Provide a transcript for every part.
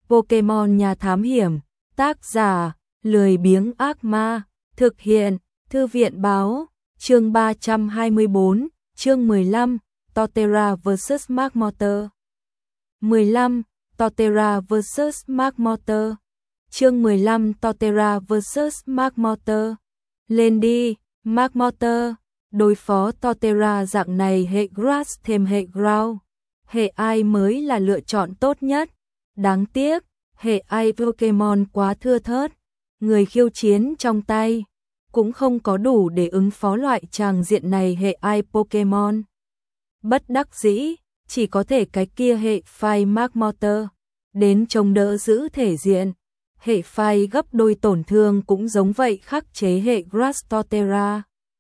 Pokemon nhà thám hiểm, tác giả, lười biếng ác ma, thực hiện, thư viện báo, chương 324, chương 15, Torterra vs Magmortar. 15, Torterra vs Magmortar. Chương 15 Torterra vs Magmortar. Lên đi, Magmortar, đối phó Torterra dạng này hệ Grass thêm hệ Ground. Hệ ai mới là lựa chọn tốt nhất. Đáng tiếc, hệ ai Pokemon quá thưa thớt, người khiêu chiến trong tay cũng không có đủ để ứng phó loại tràng diện này hệ ai Pokemon. Bất đắc dĩ, chỉ có thể cái kia hệ phai Magmortar đến chống đỡ giữ thể diện. Hệ phai gấp đôi tổn thương cũng giống vậy khắc chế hệ Grass Torterra.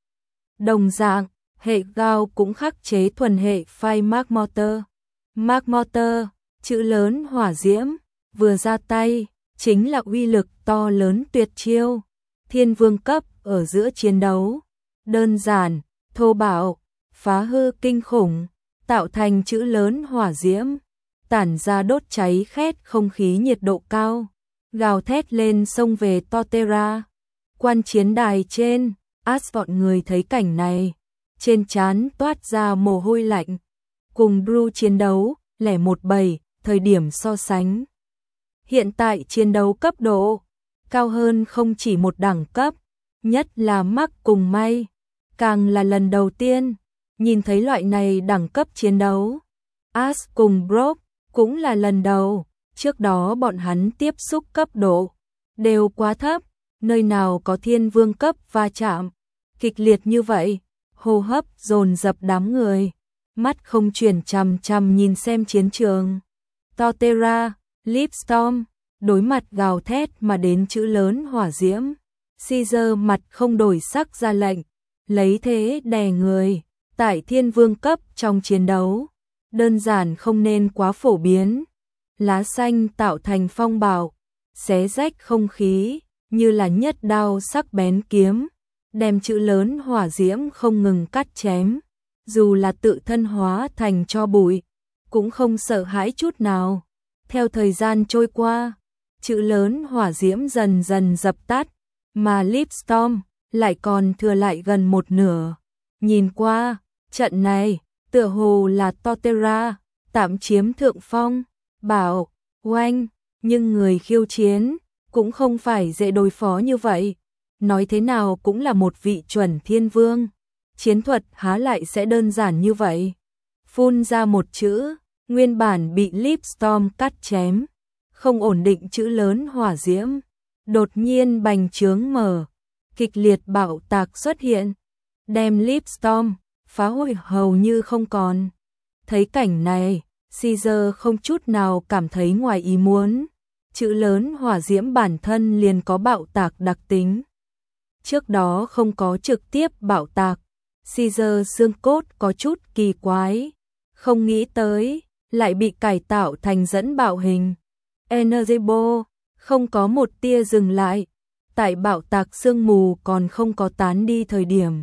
Đồng dạng, hệ Gao cũng khắc chế thuần hệ phai Magmortar. Magmortar, chữ lớn hỏa diễm, vừa ra tay, chính là uy lực to lớn tuyệt chiêu. Thiên vương cấp ở giữa chiến đấu. Đơn giản, thô bạo, phá hư kinh khủng, tạo thành chữ lớn hỏa diễm, tản ra đốt cháy khét không khí nhiệt độ cao, gào thét lên xông về Torterra. Quan chiến đài trên, Ash bọn người thấy cảnh này, trên trán toát ra mồ hôi lạnh. Cùng Blue chiến đấu, 017, thời điểm so sánh. Hiện tại chiến đấu cấp độ cao hơn không chỉ một đẳng cấp, nhất là Mark cùng May, càng là lần đầu tiên nhìn thấy loại này đẳng cấp chiến đấu. Ash cùng Brock cũng là lần đầu, trước đó bọn hắn tiếp xúc cấp độ đều quá thấp, nơi nào có thiên vương cấp va chạm kịch liệt như vậy, hô hấp dồn dập đám người, mắt không chuyển chằm chằm nhìn xem chiến trường. Torterra, Lipstorm, đối mặt gào thét mà đến chữ lớn hỏa diễm. Caesar mặt không đổi sắc ra lệnh, lấy thế đè người. Tại thiên vương cấp trong chiến đấu, đơn giản không nên quá phổ biến. Lá xanh tạo thành phong bạo, xé rách không khí, như là nhất đao sắc bén kiếm, đem chữ lớn hỏa diễm không ngừng cắt chém. Dù là tự thân hóa thành tro bụi, cũng không sợ hãi chút nào. Theo thời gian trôi qua, chữ lớn hỏa diễm dần dần dập tắt, mà Lipstorm lại còn thừa lại gần một nửa. Nhìn qua, trận này, tựa hồ là Torterra tạm chiếm thượng phong, bảo, oanh, nhưng người khiêu chiến cũng không phải dễ đối phó như vậy. Nói thế nào cũng là một vị chuẩn thiên vương, chiến thuật há lại sẽ đơn giản như vậy. Phun ra một chữ, nguyên bản bị Lipstorm cắt chém, không ổn định chữ lớn hỏa diễm, đột nhiên bành trướng mở, kịch liệt bạo tạc xuất hiện, đem Lipstorm phá hủy hầu như không còn. Thấy cảnh này, Caesar không chút nào cảm thấy ngoài ý muốn, chữ lớn hỏa diễm bản thân liền có bạo tạc đặc tính. Trước đó không có trực tiếp bạo tạc, Caesar xương cốt có chút kỳ quái, không nghĩ tới lại bị cải tạo thành dẫn bạo hình. Energy Ball không có một tia dừng lại, tại bạo tạc sương mù còn không có tán đi thời điểm.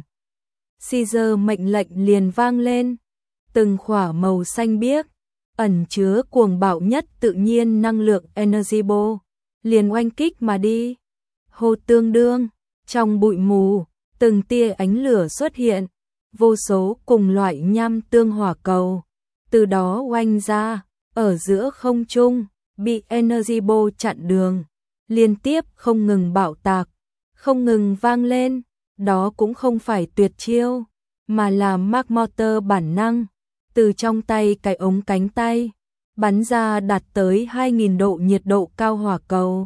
Caesar mệnh lệnh liền vang lên, từng khỏa màu xanh biếc, ẩn chứa cuồng bạo nhất tự nhiên năng lượng Energy Ball, liền oanh kích mà đi. Hô tương đương, trong bụi mù, từng tia ánh lửa xuất hiện, vô số cùng loại nham tương hỏa cầu, từ đó oanh ra, ở giữa không trung, bị Energy Ball chặn đường, liên tiếp không ngừng bạo tạc, không ngừng vang lên. Đó cũng không phải tuyệt chiêu, mà là Magmortar bản năng, từ trong tay cái ống cánh tay, bắn ra đạt tới 2000 độ nhiệt độ cao hỏa cầu.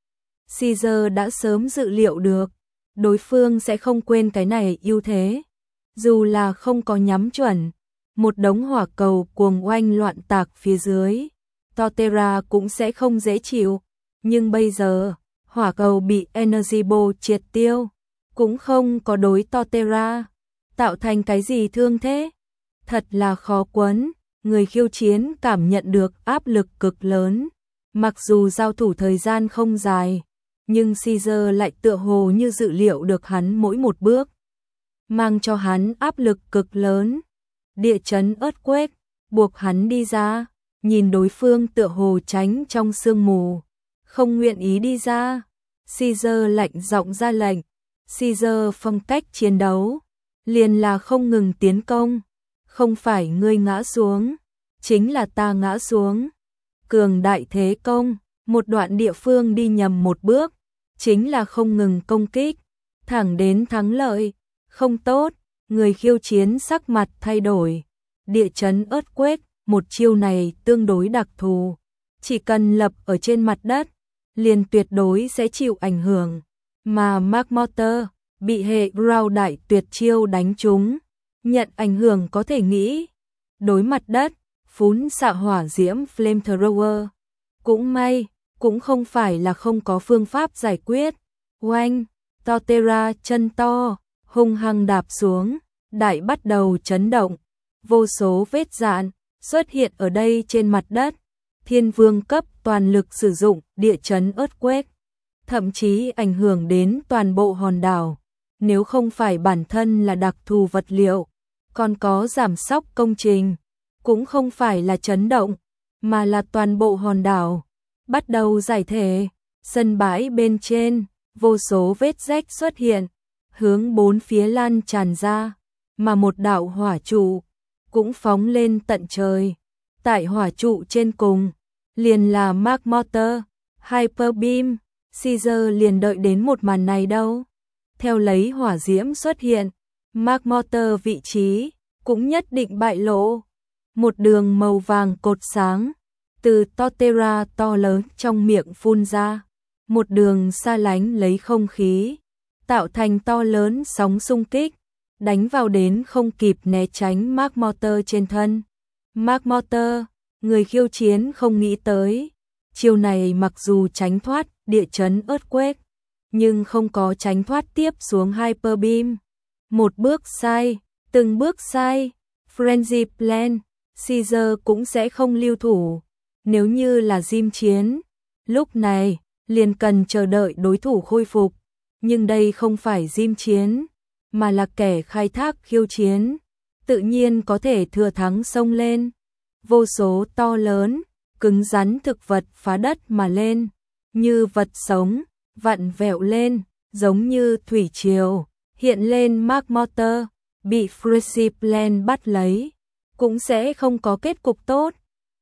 Caesar đã sớm dự liệu được, đối phương sẽ không quên cái này ưu thế. Dù là không có nhắm chuẩn, một đống hỏa cầu cuồng oanh loạn tạc phía dưới, Torterra cũng sẽ không dễ chịu. Nhưng bây giờ, hỏa cầu bị Energy Ball triệt tiêu, cũng không có đối Torterra tạo thành cái gì thương thế. Thật là khó quấn, người khiêu chiến cảm nhận được áp lực cực lớn. Mặc dù giao thủ thời gian không dài, nhưng Caesar lại tựa hồ như dự liệu được hắn mỗi một bước, mang cho hắn áp lực cực lớn. Địa chấn earthquake buộc hắn đi ra, nhìn đối phương tựa hồ tránh trong sương mù, không nguyện ý đi ra. Caesar lạnh giọng ra lệnh. Caesar phong cách chiến đấu liền là không ngừng tiến công, không phải ngươi ngã xuống, chính là ta ngã xuống. Cường đại thế công, một đoạn địa phương đi nhầm một bước, chính là không ngừng công kích, thẳng đến thắng lợi. Không tốt, người khiêu chiến sắc mặt thay đổi. Địa chấn earthquake, một chiêu này tương đối đặc thù, chỉ cần lập ở trên mặt đất, liền tuyệt đối sẽ chịu ảnh hưởng. Mà McMurtry bị hệ Ground đại tuyệt chiêu đánh trúng, nhận ảnh hưởng có thể nghĩ. Đối mặt đất, phún xạ hỏa diễm flamethrower. Cũng may, cũng không phải là không có phương pháp giải quyết. Oanh, Torterra chân to, hung hăng đạp xuống, đại bắt đầu chấn động. Vô số vết dạn xuất hiện ở đây trên mặt đất. Thiên vương cấp toàn lực sử dụng địa chấn earthquake, thậm chí ảnh hưởng đến toàn bộ hòn đảo. Nếu không phải bản thân là đặc thù vật liệu, còn có giảm sóc công trình, cũng không phải là chấn động, mà là toàn bộ hòn đảo bắt đầu giải thể. Sân bãi bên trên, vô số vết rách xuất hiện, hướng bốn phía lan tràn ra, mà một đạo hỏa trụ cũng phóng lên tận trời. Tại hỏa trụ trên cùng, liền là McMurtry, Hyper Beam. Caesar liền đợi đến một màn này đâu. Theo lấy hỏa diễm xuất hiện, McMurtry vị trí cũng nhất định bại lộ. Một đường màu vàng cột sáng từ Torterra to lớn trong miệng phun ra, một đường xa lánh lấy không khí, tạo thành to lớn sóng xung kích, đánh vào đến không kịp né tránh McMurtry trên thân. McMurtry, người khiêu chiến không nghĩ tới, chiêu này mặc dù tránh thoát địa chấn earthquake, nhưng không có tránh thoát tiếp xuống Hyper Beam. Một bước sai, từng bước sai, Frenzy Plan, Caesar cũng sẽ không lưu thủ. Nếu như là Jim chiến, lúc này liền cần chờ đợi đối thủ khôi phục, nhưng đây không phải Jim chiến, mà là kẻ khai thác khiêu chiến, tự nhiên có thể thừa thắng xông lên. Vô số to lớn, cứng rắn thực vật phá đất mà lên, như vật sống, vặn vẹo lên, giống như thủy triều, hiện lên. McMurtry bị Frenzy Plan bắt lấy, cũng sẽ không có kết cục tốt.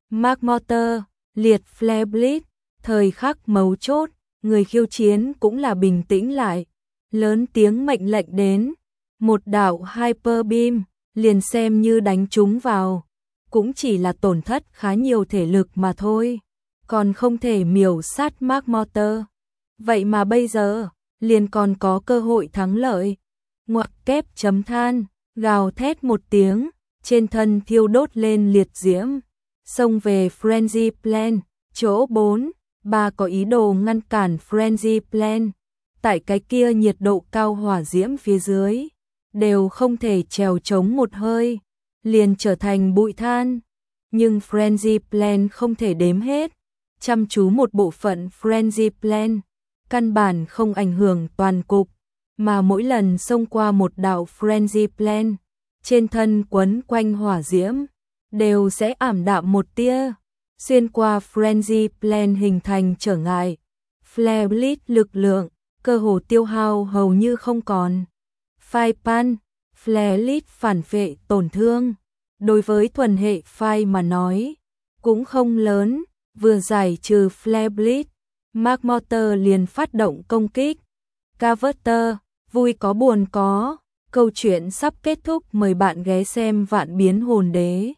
McMurtry liệt Flare Blitz, thời khắc mấu chốt, người khiêu chiến cũng là bình tĩnh lại, lớn tiếng mệnh lệnh đến. Một đạo Hyper Beam, liền xem như đánh trúng vào, cũng chỉ là tổn thất khá nhiều thể lực mà thôi, còn không thể miểu sát McMurtry. Vậy mà bây giờ, liền còn có cơ hội thắng lợi. Ngoặc kép chấm than, gào thét một tiếng, trên thân thiêu đốt lên liệt diễm, xông về Frenzy Plan. Chỗ 4, bà có ý đồ ngăn cản Frenzy Plan. Tại cái kia nhiệt độ cao hỏa diễm phía dưới, đều không thể trèo chống một hơi, liền trở thành bụi than. Nhưng Frenzy Plan không thể đếm hết, chăm chú một bộ phận Frenzy Plan, căn bản không ảnh hưởng toàn cục, mà mỗi lần xông qua một đạo Frenzy Plan, trên thân quấn quanh hỏa diễm, đều sẽ ảm đạm một tia, xuyên qua Frenzy Plan hình thành trở ngại. Flare Blitz lực lượng, cơ hồ tiêu hao hầu như không còn. Fire Pan, Flare Blitz phản vệ tổn thương, đối với thuần hệ Fire mà nói, cũng không lớn, vừa giải trừ Flare Blitz, McMurtry liền phát động công kích. Carver, vui có buồn có, câu chuyện sắp kết thúc, mời bạn ghé xem Vạn Biến Hồn Đế.